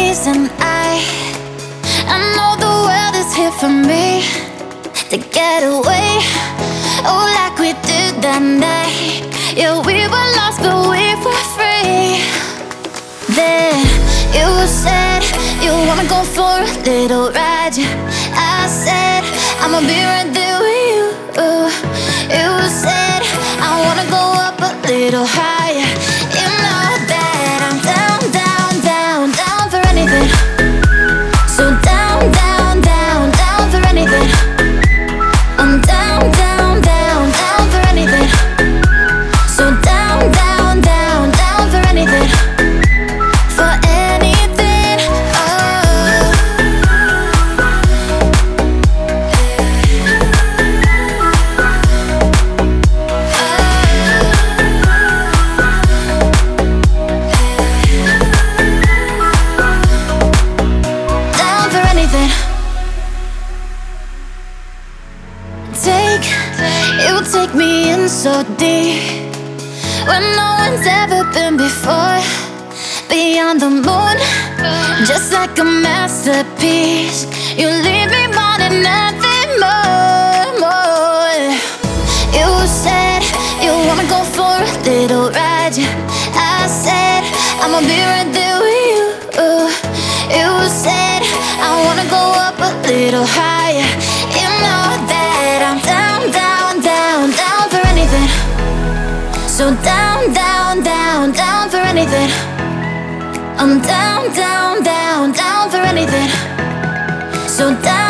reason I know the world is here for me to get away. Oh, like we did that night. Yeah, we were lost, but we were free. Then you said you wanna go for a little ride. I said I'ma be right there with you. You said I wanna go up a little higher. You know that I'm down, down, down, down for anything. So down, down, down, down for anything. I'm down, down, down, down for anything. So down, down, down, down for anything. For anything, oh. Down for anything. You take me in so deep where no one's ever been before. Beyond the moon, just like a masterpiece. You leave me wanting nothing more. You said you wanna go for a little ride. I said I'ma be right there with you. You said I wanna go up a little higher. You know that I'm down, down, down, down for anything. So down, down, down, down for anything. I'm down, down, down, down for anything. So down.